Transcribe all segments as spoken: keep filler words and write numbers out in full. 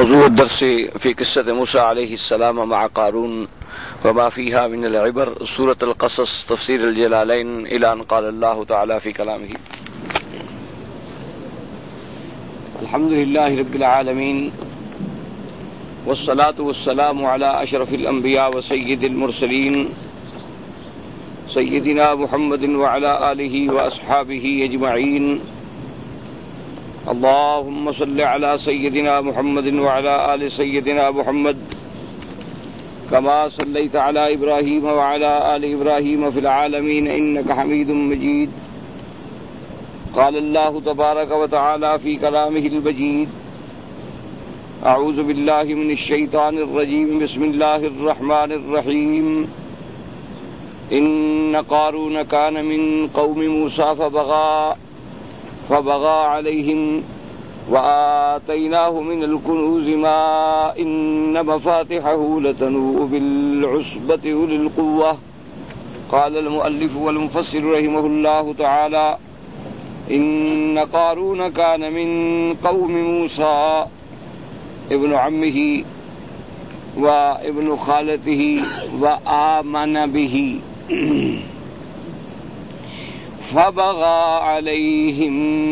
موضوع الدرس في قصة موسى عليه السلام مع قارون وما فيها من العبر، سورة القصص، تفسير الجلالين، إلى أن قال الله تعالى في كلامه: الحمد لله رب العالمين، والصلاة والسلام على أشرف الأنبياء وسيد المرسلين سيدنا محمد وعلى آله وأصحابه أجمعين. اللهم صل على سيدنا محمد وعلى آل سيدنا محمد كما صليت على إبراهيم وعلى آل إبراهيم في العالمين إنك حميد مجيد. قال الله تبارك وتعالى في كلامه المجيد: أعوذ بالله من الشيطان الرجيم، بسم الله الرحمن الرحيم. إن قارون كان من قوم موسى فبغى فبغى عليهم وآتيناه من الكنوز ما إن مفاتحه لتنوء بالعصبة أولي القوة. قال المؤلف والمفسر رحمه الله تعالى: إن قارون كان من قوم موسى، ابن عمه وابن خالته، وآمن به فبغى عليهم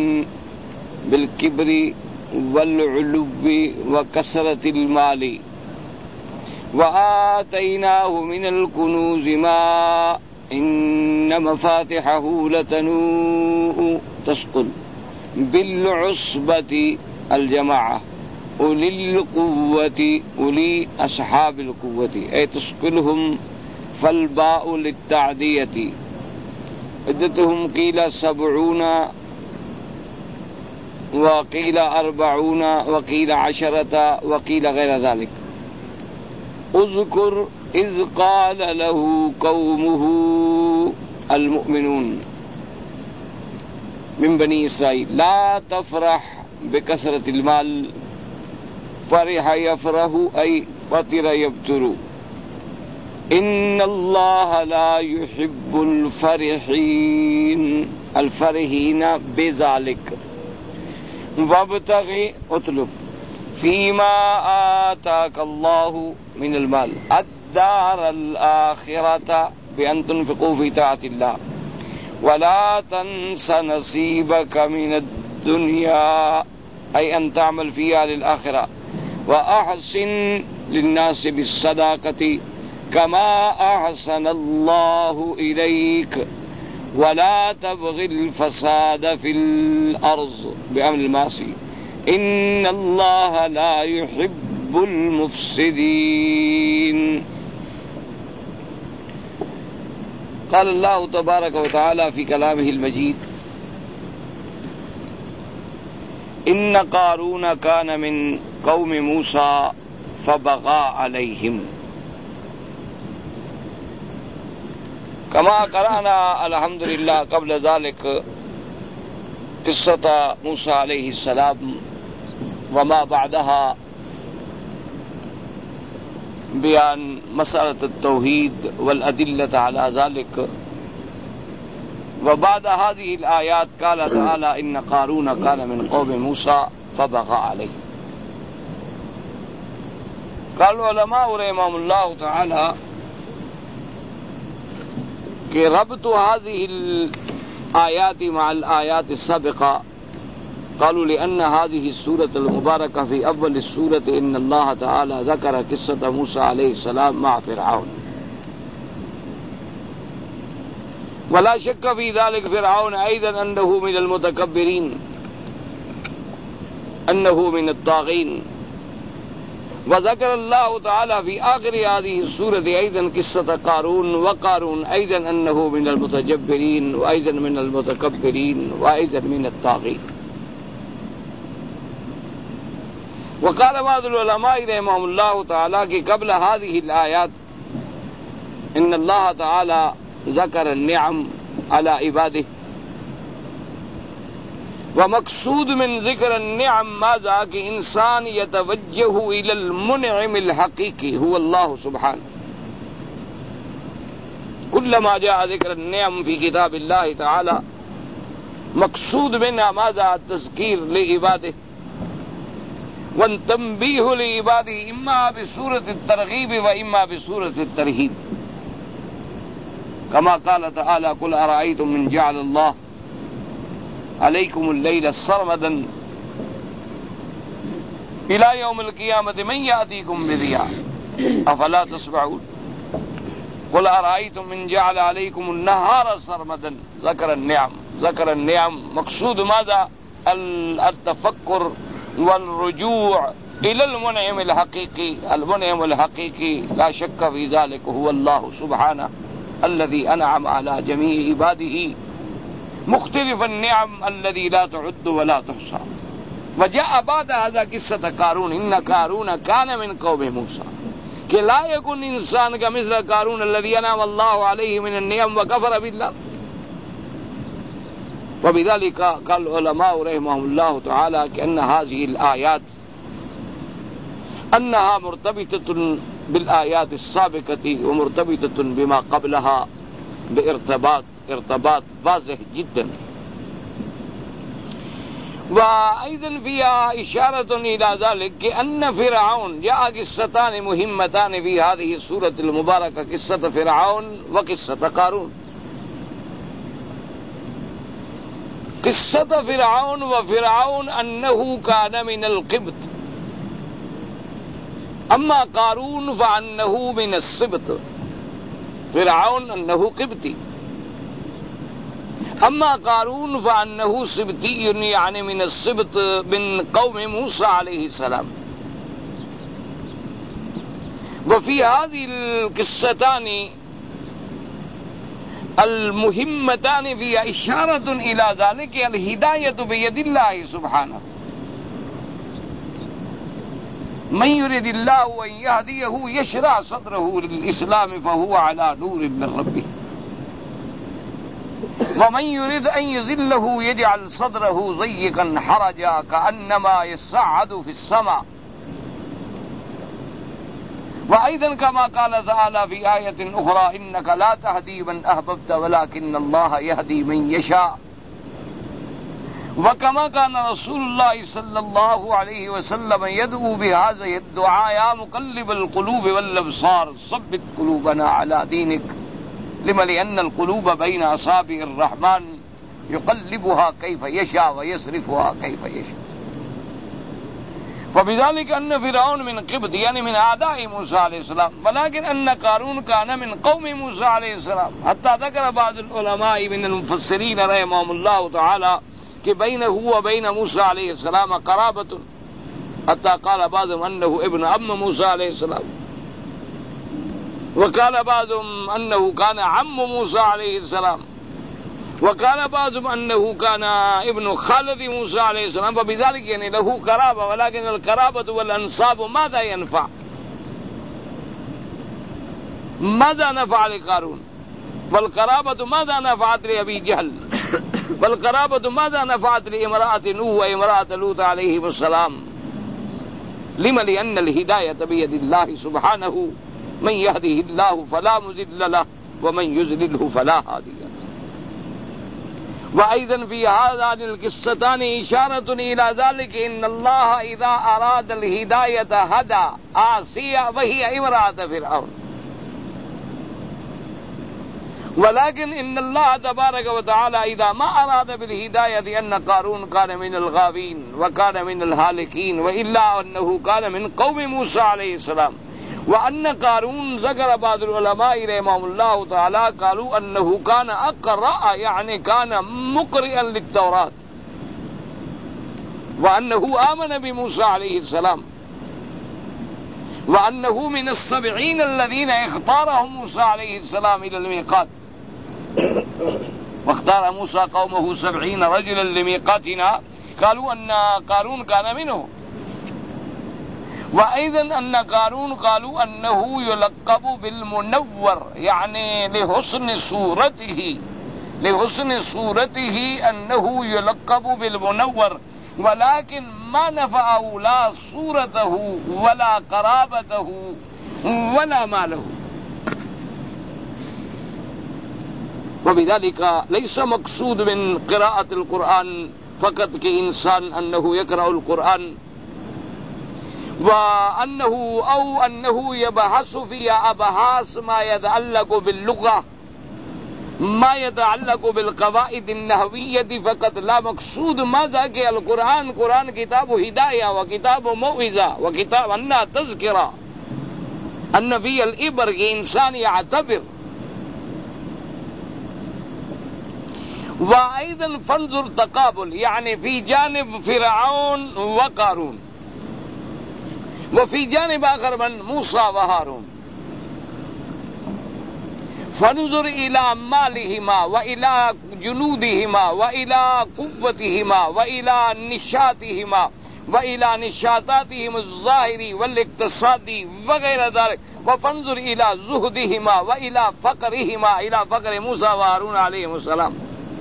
بالكبر والعلو وكثرة المال وآتيناه من الكنوز ما إن مفاتحه لتنوء تثقل بالعصبة الجماعة أولي القوة، أولي أصحاب القوة، أي تثقلهم، فالباء للتعدية. عدتهم قيل سبعون وقيل أربعون وقيل عشرة وقيل غير ذلك. اذكر إذ قال له قومه المؤمنون من بني إسرائيل: لا تفرح بكثرة المال، فرح يفرح أي فطر يبتر. إن الله لا يحب الفرحين، الفرحين بذلك. وابتغي، اطلب، فيما آتاك الله من المال الدار الآخرة بأن تنفقوا في طاعة الله ولا تنس نصيبك من الدنيا، أي أن تعمل فيها للآخرة. وأحسن للناس بالصداقة كما أحسن الله إليك ولا تبغ الفساد في الأرض بأمر المعصية، إن الله لا يحب المفسدين. قال الله تبارك وتعالى في كلامه المجيد: إن قارون كان من قوم موسى فبغى عليهم. كما قرأنا الحمد لله قبل ذلك قصة موسى عليه السلام وما بعدها، بيان مسألة التوحيد والأدلة على ذلك. وبعد هذه الآيات قال تعالى: إن قارون كان من قوم موسى فبغى عليه. قال العلماء رحمهم الله تعالى کہ ربط هذه الآيات مع الآيات السابقة، قالوا لأن هذه السورة المباركة في أول السورة إن الله تعالى ذكر قصة موسى عليه السلام مع فرعون، ولا شك في ذلك فرعون أيضا أنه من المتكبرين، أنه من الطاغين. وذكر الله تعالى في آخر هذه السورة أيضا قصة قارون، وقارون أيضا أنه من المتجبرين وأيضا من المتكبرين وأيضا من الطاغين. وقال بعض العلماء رحمهم الله تعالى کہ قبل هذه الآيات إن الله تعالى ذكر النعم على عباده، ومقصود من ذکر النعم ماذا کہ انسان يتوجه إلى المنعم الحقيقي هو الله سبحانه. كلما جاء ذكر النعم في كتاب الله تعالى مقصود منها ماذا؟ التذكير لعباده والتنبیہ لعباده اما بصورت الترغیب و اما بصورت الترہیب، كما قال تعالى قل أرأيتم من جعل الله عليكم الليل سرمدا إلى يوم القيامة من يأتيكم بضياء أفلا تسمعون قل أرأيتم من جعل عليكم النهار سرمدا ذكر النعم ذكر النعم مقصود ماذا؟ التفكر والرجوع إلى المنعم الحقيقي. المنعم الحقيقي لا شك في ذلك هو الله سبحانه الذي أنعم على جميع عباده مختلف النعم الذي لا تعد ولا تحصى. وجاء بعد هذا قصة قارون إن قارون كان من قوم موسى کہ لا يكن انسان كمثل قارون الذي انعم الله عليه من النعم وكفر بالله. وبذلك قال العلماء رحمهم الله تعالى كأن هذه الآيات أنها مرتبطة بالآيات السابقة ومرتبطة بما قبلها بارتباط ارتباط واضح جدا. وأيضا فيها إشارة إلى ذلك أن فرعون جاء قصتان مهمتان في هذه السورة المباركة، قصة فرعون وقصة قارون. قصة فرعون وفرعون أنه كان من القبط، أما قارون فأنه من السبط. فرعون أنه قبطي، أما قارون فأنه سبطي يعني من السبط من قوم موسى عليه السلام. وفي هذه القصتان المهمتان فيها إشارة إلى ذلك الهداية بيد الله سبحانه. من يريد الله أن يهديه يشرح صدره للإسلام فهو على نور من ربه، ومن يريد أن يذله يجعل صدره ضيقا حرجا كأنما يصعد في السماء. وأيضا كما قال تعالى في آية أخرى إنك لا تهدي من أحببت ولكن الله يهدي من يشاء. وكما كان رسول الله صلى الله عليه وسلم يدعو بهذا الدعاء يا مقلب القلوب والأبصار ثبت قلوبنا على دينك، لما لأن القلوب بين أصابع الرحمن يقلبها كيف يشاء ويصرفها كيف يشاء. فبذلك أن فرعون من قبط يعني من أعداء موسى عليه السلام، ولكن أن قارون كان من قوم موسى عليه السلام. حتى ذكر بعض العلماء من المفسرين رحمهم الله تعالى کہ بینہ و بین موسیٰ علیہ السلام قرابۃ، حتی قال بعضهم انه ابن عم موسیٰ علیہ السلام، وقال بعضهم انه كان عم موسیٰ علیہ السلام، وقال بعضهم انه كان ابن خالد موسیٰ علیہ السلام. فبذلك يعني له قرابة، ولكن القرابة والانصاب ماذا ينفع؟ ماذا نفع لقارون؟ والقرابة ماذا نفعت لأبي جهل؟ والقرابة ماذا نفعت لامرأة نوح وامرأة لوط عليهم السلام؟ لما لأن الهداية بيد الله سبحانه، من يهده الله فلا مضل له ومن يضلله فلا هادي له. وأيضا في هذان القصتان إشارة إلى ذلك إن الله إذا أراد الهداية هدى آسيا وهي امرأة فرعون، ولكن إن الله تبارك وتعالى إذا ما أراد بالهداية أن قارون كان من الغاوين وكان من الهالكين، وإلا أنه كان من قوم موسى عليه السلام. وأن قارون ذكر بعض العلماء رحمهم الله تعالى قالوا أنه كان أقرأ يعني كان مقرئا للتوراة، وأنه آمن بموسى عليه السلام، وأنه من السبعين الذين اختارهم موسى عليه السلام إلى الميقات. واختار موسى قومه سبعين رجلا لميقاتنا، قالوا أن قارون كان منه. وأيضا أن قارون قالوا أنه يلقب بالمنور يعني لحسن صورته، لحسن صورته أنه يلقب بالمنور، ولكن ما نفعه لا صورته ولا قرابته ولا ماله. وبذلك ليس مقصود من قراءة القرآن فقط کہ انسان أنه يقرأ القرآن وأنه أو أنه يبحث فيها أبحاث ما يتعلق باللغة ما يتعلق بالقواعد النحوية فقط لا مقصود ماذا کہ القرآن قرآن کتاب ہدایہ و کتاب موعظہ و کتاب انہا تذکرہ ان فی العبر کہ انسان یعتبر وأيضا فانظر تقابل يعني في جانب فرعون وقارون وفي جانب آخر من موسى وهارون فانظر إلى مالهما وإلى جنودهما وإلى قوتهما وإلى نشاطهما وإلى نشاطاتهم الظاهري والاقتصادي وغير ذلك وفانظر إلى زهدهما وإلى فقرهما إلى فقر موسى وهارون عليهم السلام.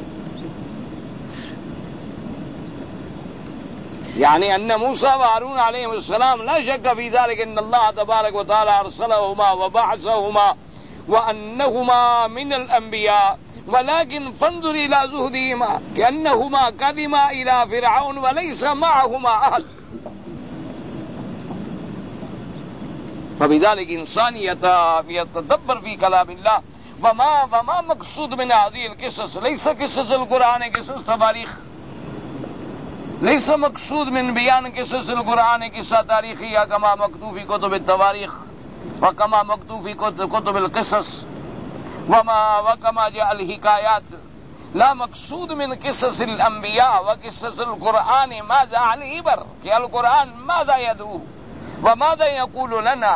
يعني أن موسى وهارون عليهم السلام لا شك في ذلك أن الله تبارك وتعالى أرسلهما وبعثهما وأنهما من الأنبياء ولكن فانظر إلى زهدهما كأنهما قدما إلى فرعون وليس معهما أحد. فبذلك إنسان يتدبر في كلام الله وما وما مقصود من هذه القصص ليس قصص القرآن قصص تاريخ ليس مقصود من بيان قصص القرآن قصة تاريخية كما مكتوب في كتب التواريخ وكما مكتوب في كتب القصص وما وكما جاء الحكايات. لا مقصود من قصص الأنبياء وقصص القرآن ماذا عن العبر کہ القرآن ماذا يدعو وماذا يقول لنا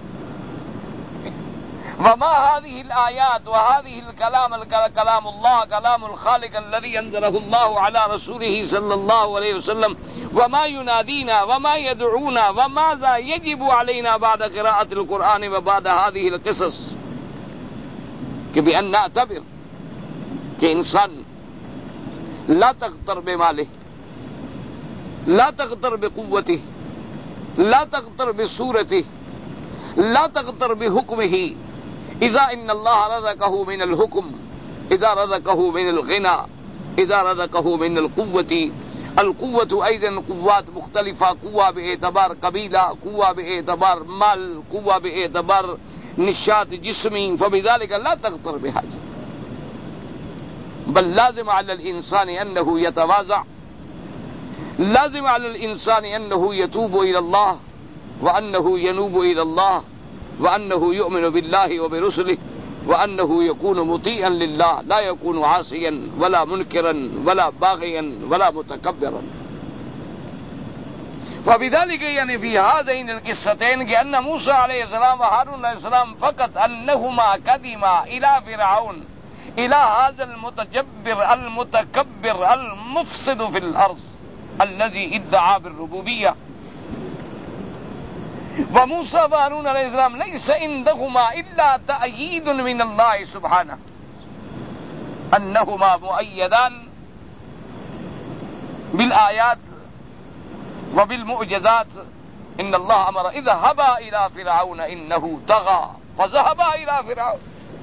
وما هذه الآيات وهذه الكلام كلام الله كلام الخالق الذي أنزله الله على رسوله صلى الله عليه وسلم وما ينادينا وما يدعونا وماذا يجب علينا بعد قراءة القرآن وبعد هذه القصص کہ بأن نعتبر کہ انسان لا تغتر بماله لا تغتر بقوته لا تغتر بصورته لا تغتر بحكمه إذا إن الله رزقه من الحكم إذا رزقه من الغنى إذا رزقه من القوة. القوة أيضا قوات مختلفة قوة باعتبار قبيلة قوة باعتبار مال قوة باعتبار نشاط جسمي فبذلك لا تغتر بحاجة بل لازم على الإنسان أنه يتواضع لازم على الإنسان أنه يتوب إلى الله وأنه ينوب إلى الله وأنه يؤمن بالله وبرسله وأنه يكون مطيعا لله لا يكون عاصيا ولا منكرا ولا باغيا ولا متكبرا. فبذلك يعني في هذين القصتين كأن موسى عليه السلام وهارون عليه السلام فقط أنهما قدما إلى فرعون إلى هذا المتجبر المتكبر المفسد في الأرض الذي ادعى بالربوبية. وموسى وهارون عليه السلام ليس عندهما إلا تأييد من الله سبحانه أنهما مؤيدان بالآيات وبالمعجزات. إن الله أمر اذهبا إلى فرعون إنه طغى فذهبا إلى فرعون.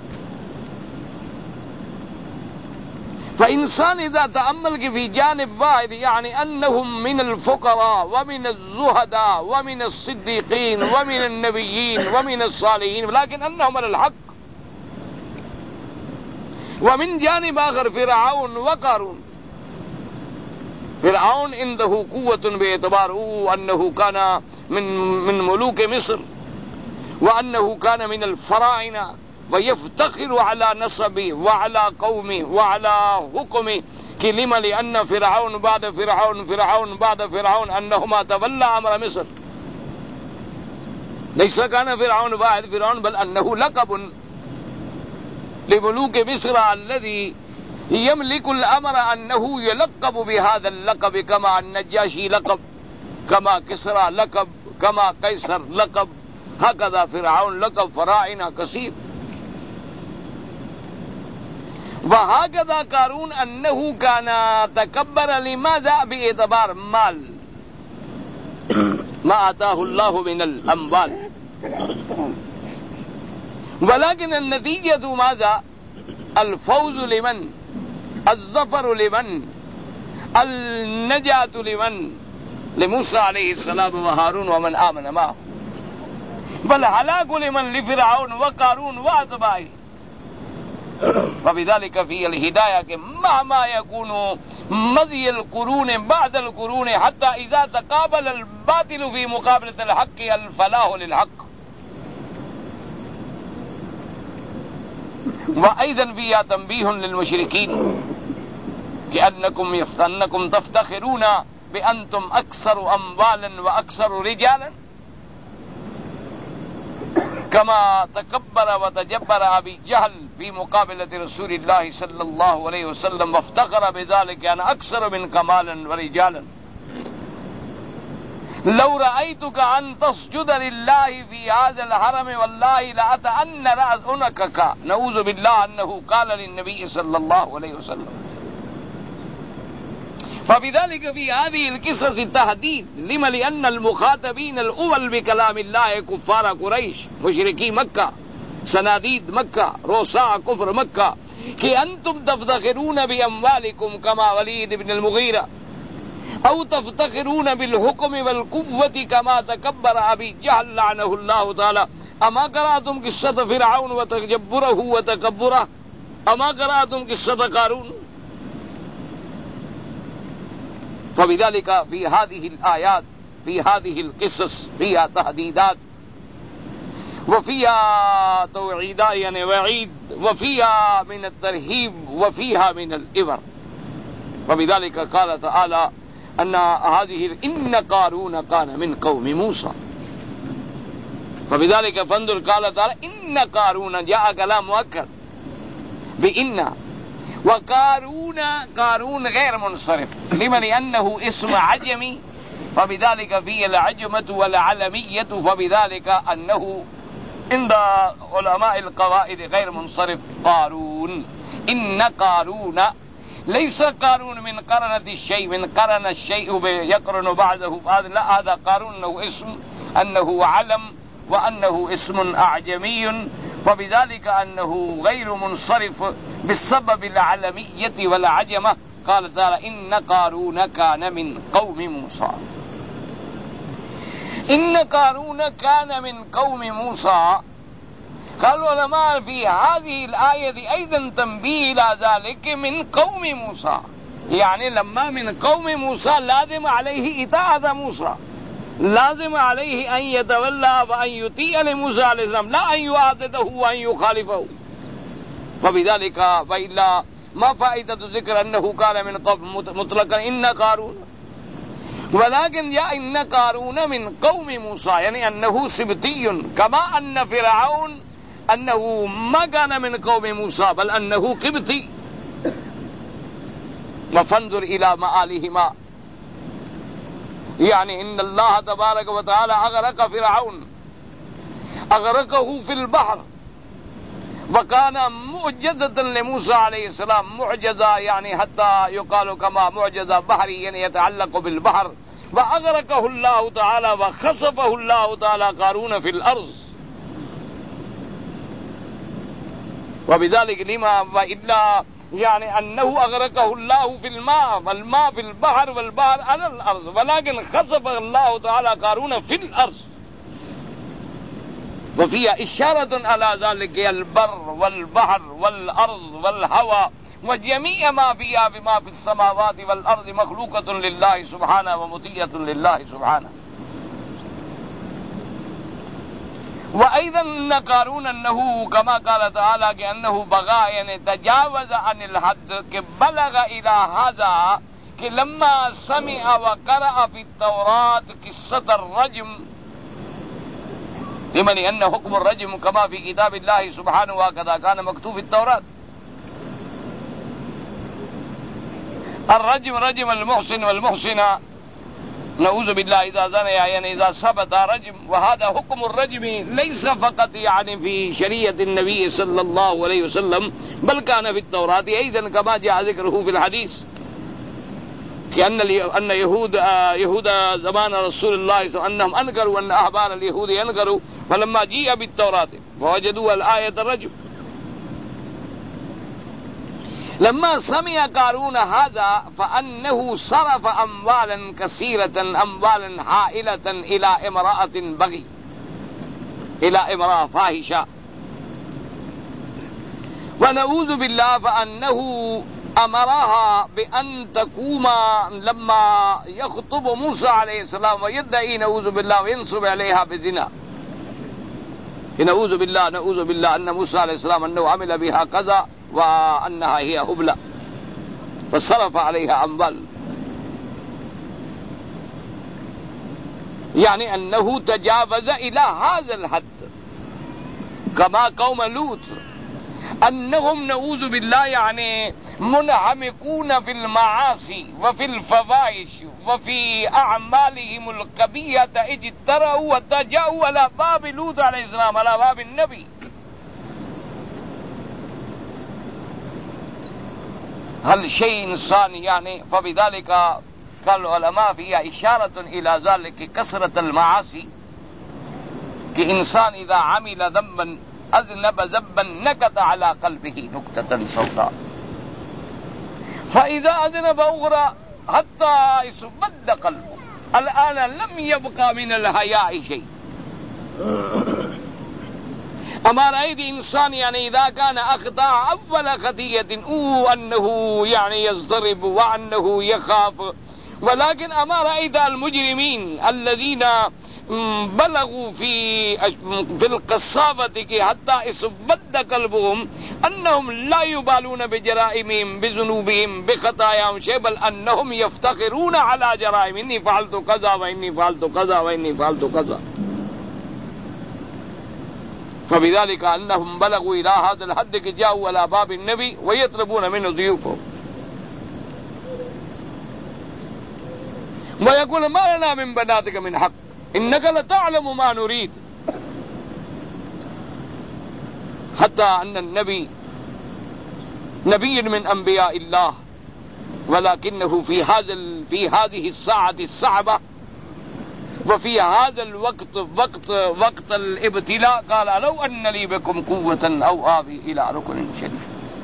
فإنسان إذا تأمل في جانب واحد يعني أنهم من الفقراء ومن الزهداء ومن الصديقين ومن النبيين ومن الصالحين ولكن أنهم على الحق. ومن جانب آخر فرعون وقارون. فرعون عنده قوة باعتباره أنه كان من من ملوك مصر وأنه كان من الفراعنة ويفتخر على نسبه وعلى قومه وعلى حكمه كلمة لأن فرعون بعد فرعون فرعون بعد فرعون أنهما تولى أمر مصر. ليس كان فرعون واحد فرعون بل أنه لقب لملوك مصر الذي يملك الأمر أنه يلقب بهذا اللقب كما النجاشي لقب كما كسرى لقب كما قيصر لقب هكذا فرعون لقب فراعنة كثير. وهكذا قارون أنه كان تكبر لماذا باعتبار مال ما آتاه الله من الأموال ولكن النتيجة ماذا؟ الفوز لمن؟ الظفر لمن؟ النجاة لمن؟ لموسى عليه السلام وهارون ومن آمن معه بل هلاك لمن لفرعون وقارون وأتباعه. وبذلك فيه الهداية کہ مهما يكون مضي القرون بعد القرون حتى إذا تقابل الباطل في مقابلة الحق الفلاح للحق. وأيضا فيها تنبيه للمشركين كأنكم يفتنكم تفتخرون بأنتم أكثر أموالا وأكثر رجالا كما تكبر وتجبر أبي جهل في مقابلة رسول الله صلى الله عليه وسلم وافتخر بذلك أنا أكثر منك مالا ورجالا. لو رأيتك أن تسجد لله في هذا الحرم والله لأتأن رأسك. نعوذ بالله أنه قال للنبي صلى الله عليه وسلم. فبذلك في هذه القصص التهديد لما لأن المخاطبين الأول بكلام الله كفار قريش مشركي مكة صناديد مكة رؤساء كفر مكة کہ انتم تفتخرون بأموالكم كما وليد بن المغيرة أو تفتخرون بالحكم والقوة كما تكبر أبي جهل لعنه الله تعالى. أما قرأتم قصة فرعون وتجبره وتكبره؟ أما قرأتم قصة قارون؟ فبذلك في هذه الآيات في هذه القصص فيها تهديدات وفيها توعيدات يعني وعيد وفيها من الترهيب وفيها من الإبر. فبذلك قال تعالى أن هذه إن قارون كان من قوم موسى. فبذلك فانظر قال تعالى إن قارون جاء كلام مؤكد بإن وقارون قارون غير منصرف لمن أنه اسم عجمي فبذلك فيه العجمة والعلمية فبذلك أنه عند علماء القواعد غير منصرف. قارون إن قارون ليس قارون من قرنة الشيء من قرن الشيء يقرن بعده بعض لا هذا قارون أنه اسم أنه علم وأنه اسم أعجمي فبذلك أنه غير منصرف بسبب العلمية والعجمة. قال تعالى إن قارون كان من قوم موسى. إن قارون كان من قوم موسى. قال العلماء في هذه الآية أيضا تنبيه إلى ذلك من قوم موسى يعني لما من قوم موسى لازم عليه إطاعة موسى لازم عليه أن يتولى وأن يطيع لموسى عليه السلام لا أن يعاضده وأن يخالفه. فبذلك وإلا ما فائدة ذكر أنه كان من قوم مطلقا إن قارون ولكن يا إن قارون من قوم موسى يعني أنه سبتي كما أن فرعون أنه ما كان من قوم موسى بل أنه قبطي. وفانظر إلى مآلهما يعني إن الله تبارك وتعالى أغرق فرعون أغرقه في البحر وكان معجزة لموسى عليه السلام معجزة يعني حتى يقال كما معجزة بحري يعني يتعلق بالبحر وأغرقه الله تعالى وخسفه الله تعالى قارون في الأرض. وبذلك لما وإلا يعني أنه أغرقه الله في الماء والماء في البحر والبحر على الأرض ولكن خسف الله تعالى قارون في الأرض. وفيها إشارة على ذلك البر والبحر والأرض والهواء وجميع ما فيها بما في السماوات والأرض مخلوقة لله سبحانه ومطيعة لله سبحانه. وأيضا أن قارون أنه كما قال تعالى كأنه بغى يعني تجاوز عن الحد بلغ إلى هذا کہ لما سمع وقرأ في التوراة قصة الرجم لمن أن حكم الرجم كما في كتاب الله سبحانه وكذا كان مكتوب في التوراة. الرجم رجم المحسن والمحسنة نعوذ بالله إذا زنى يعني إذا ثبت رجم وهذا حكم الرجم ليس فقط يعني في شريعة النبي صلى الله عليه وسلم بل كان في التوراة أيضا كما جاء ذكره في الحديث كأن أن يهود يهود زمان رسول الله صلى الله عليه وسلم أنهم أنكروا أن أحبار اليهود ينكروا فلما جيء بالتوراة ووجدوا الآية الرجم. لما سمع قارون هذا فأنه صرف أموالا كثيرة أموالا حائلة إلى امرأة بغي إلى امرأة فاحشة ونعوذ بالله فأنه أمرها بأن تقوم لما يخطب موسى عليه السلام ويدعي نعوذ بالله وينصب عليها بزنا. نعوذ بالله نعوذ بالله أن موسى عليه السلام أنه عمل بها كذا وأنها هي هبلة فصرف عليها أموال، يعني أنه تجاوز إلى هذا الحد كما قوم لوط أنهم نعوذ بالله يعني منهمكون في المعاصي وفي الفواحش وفي أعمالهم القبيحة اجترأوا وتجاءوا على باب لوط عليه السلام على باب النبي. هل شيء إنسان يعني فبذلك قال العلماء فيها إشارة إلى ذلك كثرة المعاصي، کہ انسان إذا عمل ذنبا أذنب ذنبا نكت على قلبه نكتة سوداء، فإذا أذنب أخرى حتى يسود قلبه. الآن لم يبقى من الحياء شيء. أما رأيت إنسان يعني إذا كان أخطأ أول خطيئة أو أنه يعني يضطرب وأنه يخاف، ولكن أما رأيت المجرمين الذين بلغوا في في القصافة حتى اسود قلبهم أنهم لا يبالون بجرائمهم بذنوبهم بخطاياهم شيء، بل أنهم يفتخرون على جرائم، إني فعلت كذا وإني فعلت كذا وإني فعلت كذا. فبذلك أنهم بلغوا إلى هذا الحد کہ جاءوا على باب النبي ويطلبون منه ضيوفه ويقول ما لنا من بناتك من حق إنك لتعلم ما نريد. حتى أن النبي نبي من أنبياء الله، ولكنه في هذا في هذه الساعة الصعبة وفي هذا الوقت وقت وقت الابتلاء قال لو أن لي بكم قوة أو آوي إلى ركن شديد.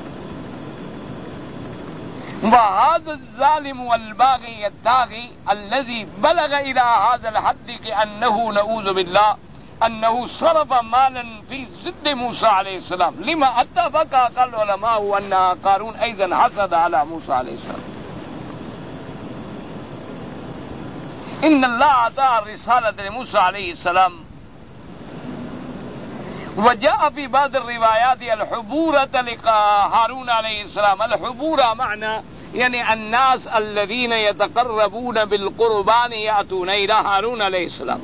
وهذا الظالم والباغي الطاغي الذي بلغ إلى هذا الحد كأنه نعوذ بالله أنه صرف مالا في ضد موسى عليه السلام. لما اتفق قال العلماء أن قارون أيضا حسد على موسى عليه السلام. إن الله أعطى الرسالة لموسى عليه السلام، وجاء في بعض الروايات الحبورة لهارون عليه السلام. الحبورة معنى يعني الناس الذين يتقربون بالقربان يأتون إلى هارون عليه السلام.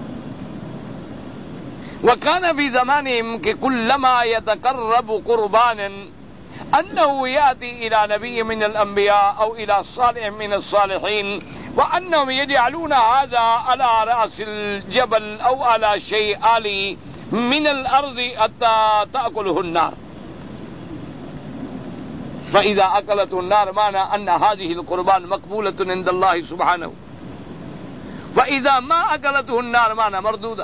وكان في زمانهم كلما يتقرب قربانا أنه يأتي إلى نبي من الأنبياء أو إلى صالح من الصالحين، وأنهم يجعلون هذا على رأس الجبل أو على شيء عالي من الأرض حتى تأكله النار، فإذا أكلته النار معنى أن هذه القربان مقبولة عند الله سبحانه، فإذا ما أكلته النار معنى مردودة.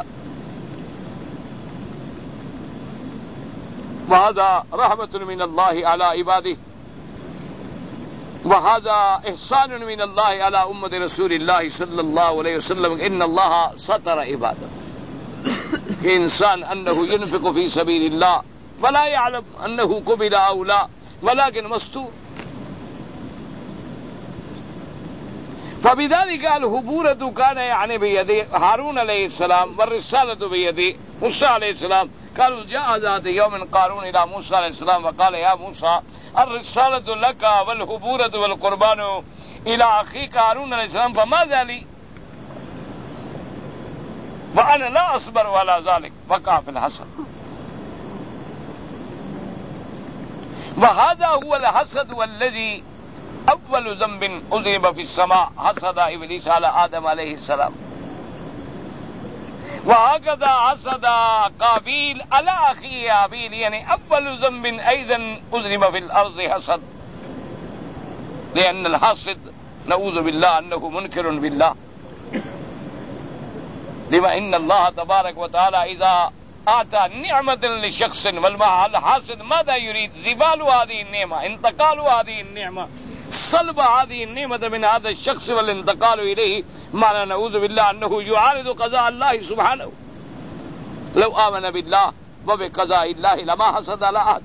وهذا رحمة من الله على عباده، وهذا إحسان من الله على أمة رسول الله صلى الله عليه وسلم. إن الله ستر عباده، كإنسان أنه ينفق في سبيل الله ولا يعلم أنه قبل أو لا، ولكن مستور. فبذلك الهبورة كان يعني بيد هارون عليه السلام والرسالة بيد موسى عليه السلام. قالوا جاء ذات يوم قارون إلى موسى عليه السلام وقال يا موسى الرسالة لك والهبورة والقربان إلى أخيك هارون عليه السلام، فماذا لي وأنا لا أصبر على ذلك. وقع في الحسد. وهذا هو الحسد والذي أول ذنب أذنب في السماء، حسد إبليس على آدم عليه السلام. وهكذا حسد قابيل على أخيه هابيل، يعني أول ذنب أيضا أذنب في الأرض حسد، لأن الحاسد نعوذ بالله أنه منكر بالله. لما إن الله تبارك وتعالى إذا آتى نعمة لشخص والحاسد ماذا يريد؟ زوال هذه النعمة، انتقال هذه النعمة، سلب هذه النعمة من هذا الشخص والانتقال إليه، معنى نعوذ بالله أنه يعارض قضاء الله سبحانه. لو آمن بالله وبقضاء الله لما حسد على أحد.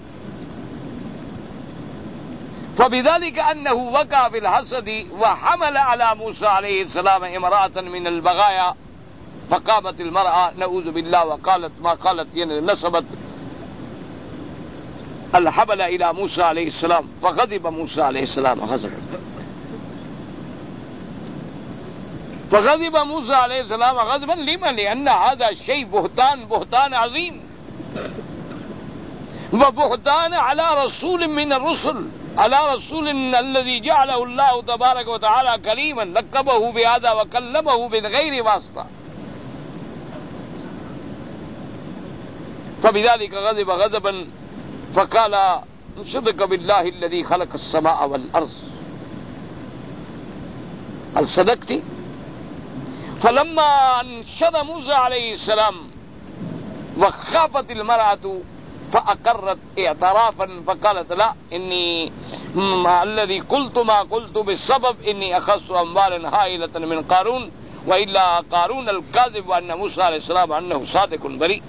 فبذلك أنه وقع في الحسد وحمل على موسى عليه السلام امرأة من البغايا، فقامت المرأة نعوذ بالله وقالت ما قالت، يعني نسبت الحبل إلى موسى عليه السلام، فغضب موسى عليه السلام غضبا. فغضب موسى عليه السلام غضبا لما؟ لأن هذا الشيء بهتان، بهتان عظيم، وبهتان على رسول من الرسل، على رسول الذي جعله الله تبارك وتعالى كريما، لقبه بهذا وكلمه من غير واسطة. فبذلك غضب غضبا فقال صدق بالله الذي خلق السماء والأرض، هل صدقت؟ فلما انشد موسى عليه السلام وخافت المرأة فأقرت اعترافا فقالت لا إني الذي قلت ما قلت بالسبب إني أخذت أموالا هائلة من قارون وإلا قارون الكاذب، وأن موسى عليه السلام أنه صادق بريء.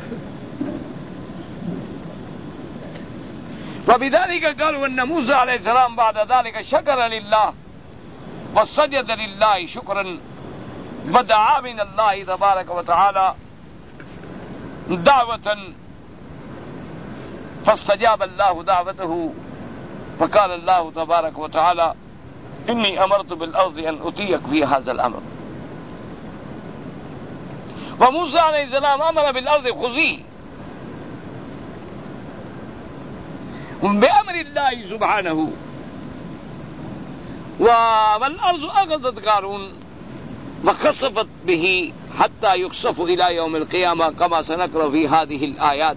فبذلك قالوا أن موسى عليه السلام بعد ذلك شكر لله وسجد لله شكرا ودعا من الله تبارك وتعالى دعوة فاستجاب الله دعوته، فقال الله تبارك وتعالى إني أمرت بالأرض أن أطيعك في هذا الأمر. وموسى عليه السلام أمر بالأرض خذيه بأمر الله سبحانه، والأرض أخذت قارون وخسفت به حتى يخسف إلى يوم القيامة كما سنقرأ في هذه الآيات.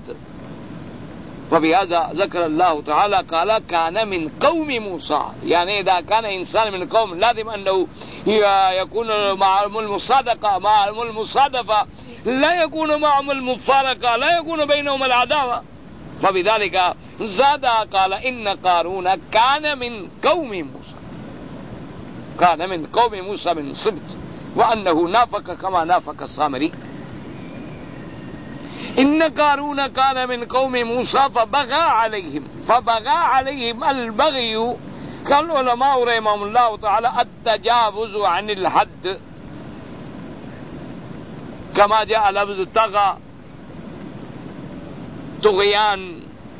وبهذا ذكر الله تعالى قال كان من قوم موسى، يعني إذا كان إنسان من قوم لازم أنه يكون معهم المصادقة، معهم المصادفة، لا يكون معهم المفارقة، لا يكون بينهم العداوة. فبذلك زاد قال إن قارون كان من قوم موسى، كان من قوم موسى من سبت، وأنه نافق كما نافق السامري. إن قارون كان من قوم موسى فبغى عليهم، فبغى عليهم البغي قال العلماء رحمهم الله تعالى التجاوز عن الحد، كما جاء لفظ طغى طغيان،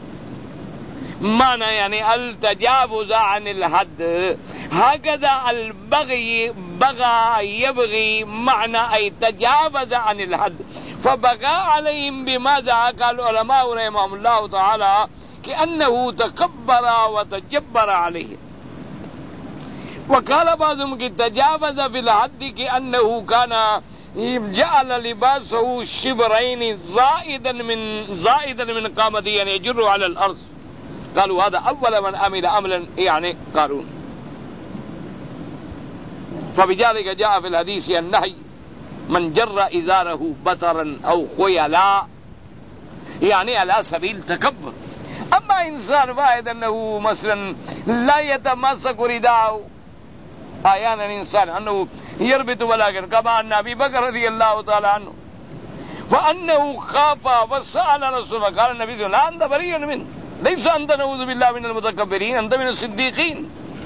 معنى يعني التجاوز عن الحد. هكذا البغي بغى يبغي معنى أي تجاوز عن الحد. فبغى عليهم بماذا؟ قال العلماء رحمهم الله تعالى كأنه تكبر وتجبر عليهم. وقال بعضهم تجاوز في الحد كأنه كان جعل لباسه شبرين زائدا من زائدا من قامته، يعني يجر على الأرض. قالوا هذا أول من عمل عملا يعني قارون. فبذلك جاء في الحديث النهي من جر إزاره بطرا أو خيلا، يعني على سبيل تكبر. أما إنسان واحد أنه مثلا لا يتمسك رداءه، أحيانا إنسان أنه يربط ولكن كما أن أبي بكر رضي الله تعالى عنه وأنه خاف وسأل رسول الله، قال النبي صلى الله عليه وسلم لا أنت بريء منه، ليس أنت نعوذ بالله من المتكبرين، أنت من الصديقين.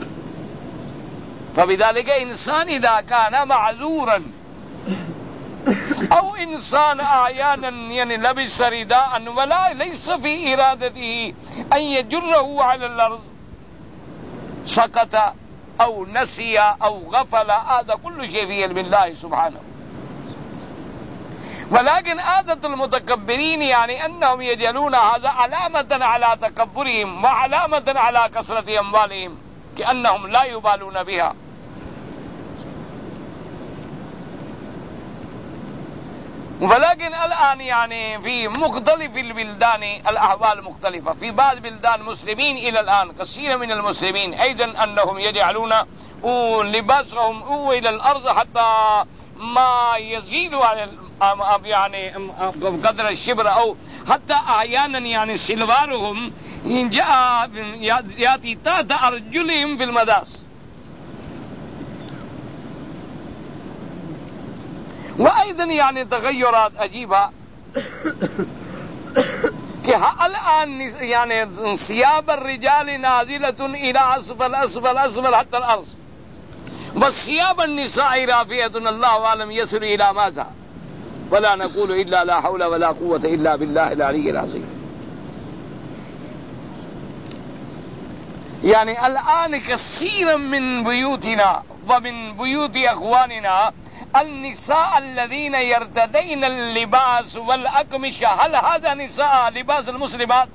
فبذلك إنسان إذا كان معذورا أو إنسان أحيانا يعني لبس رداء ولا ليس في إرادته أن يجره على الأرض، سقط أو نسي أو غفل، هذا كل شيء في علم الله سبحانه. ولكن عادة المتكبرين يعني أنهم يجعلون هذا علامة على تكبرهم وعلامة على كثرة أموالهم، كأنهم لا يبالون بها. ولكن الآن يعني في مختلف البلدان الأحوال مختلفة. في بعض بلدان مسلمين إلى الآن كثير من المسلمين أيضا أنهم يجعلون لباسهم إلى الأرض حتى ما يزيد على يعني قدر الشبر أو حتى أحيانا يعني سلوارهم جاء يأتي تحت أرجلهم في المداس. وأيضا يعني تغيرات عجيبة کہ الآن يعني ثياب الرجال نازلة إلى أسفل أسفل أسفل حتى الأرض، وثياب النساء رافعة الله أعلم يصل إلى ماذا، ولا نقول إلا لا حول ولا قوة إلا بالله العلي العظيم. يعني الآن كثيرا من بيوتنا ومن بيوت أخواننا النساء الذين يرتدين اللباس والأقمشة، هل هذا نساء لباس المسلمات؟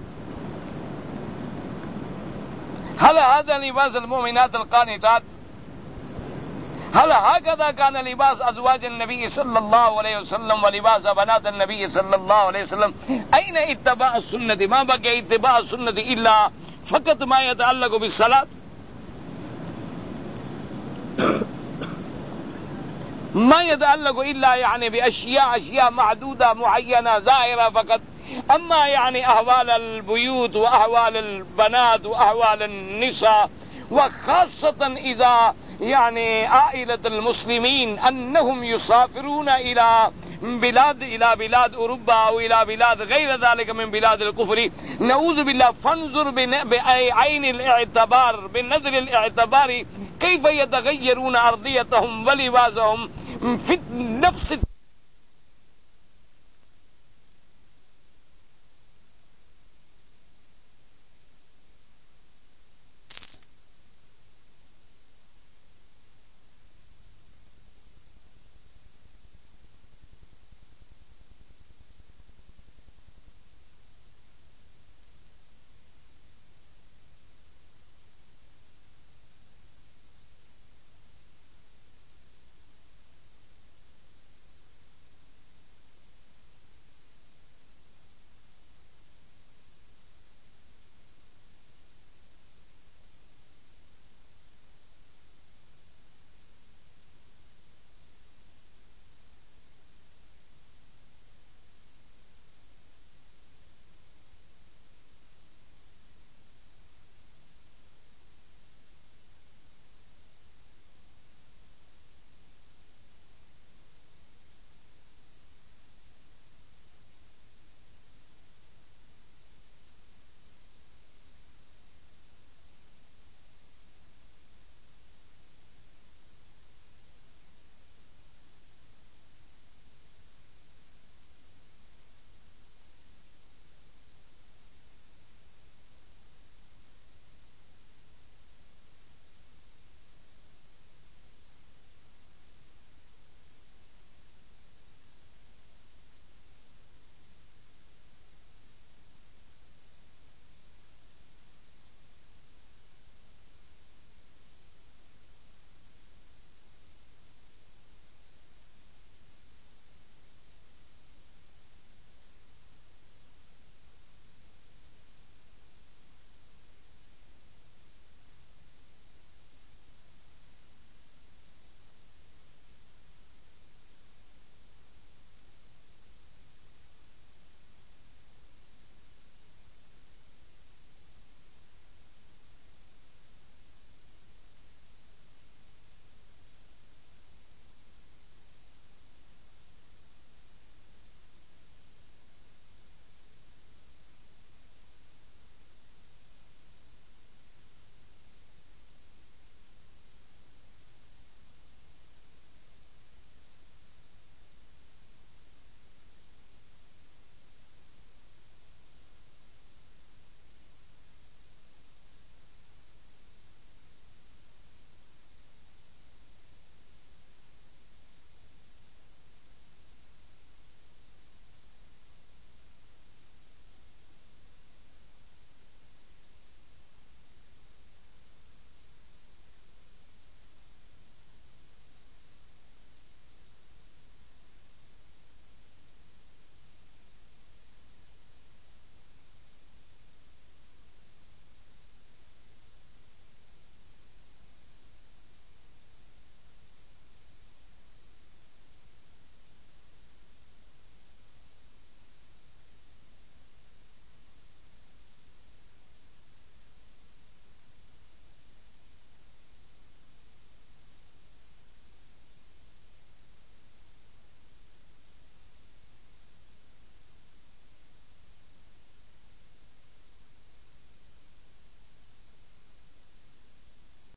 هل هذا لباس المؤمنات القانتات؟ هل هكذا كان لباس أزواج النبي صلى الله عليه وسلم ولباس بنات النبي صلى الله عليه وسلم؟ أين اتباع السنة؟ ما بقي اتباع السنة إلا فقط ما يتعلق بالصلاة، ما يتعلق إلا يعني بأشياء أشياء معدودة معينة ظاهرة فقط. أما يعني أحوال البيوت وأحوال البنات وأحوال النساء، وخاصة إذا يعني عائلة المسلمين أنهم يسافرون إلى بلاد إلى بلاد أوروبا أو إلى بلاد غير ذلك من بلاد الكفر، نعوذ بالله، فانظر بعين الاعتبار بالنظر الاعتباري كيف يتغيرون أرضيتهم ولباسهم في نفس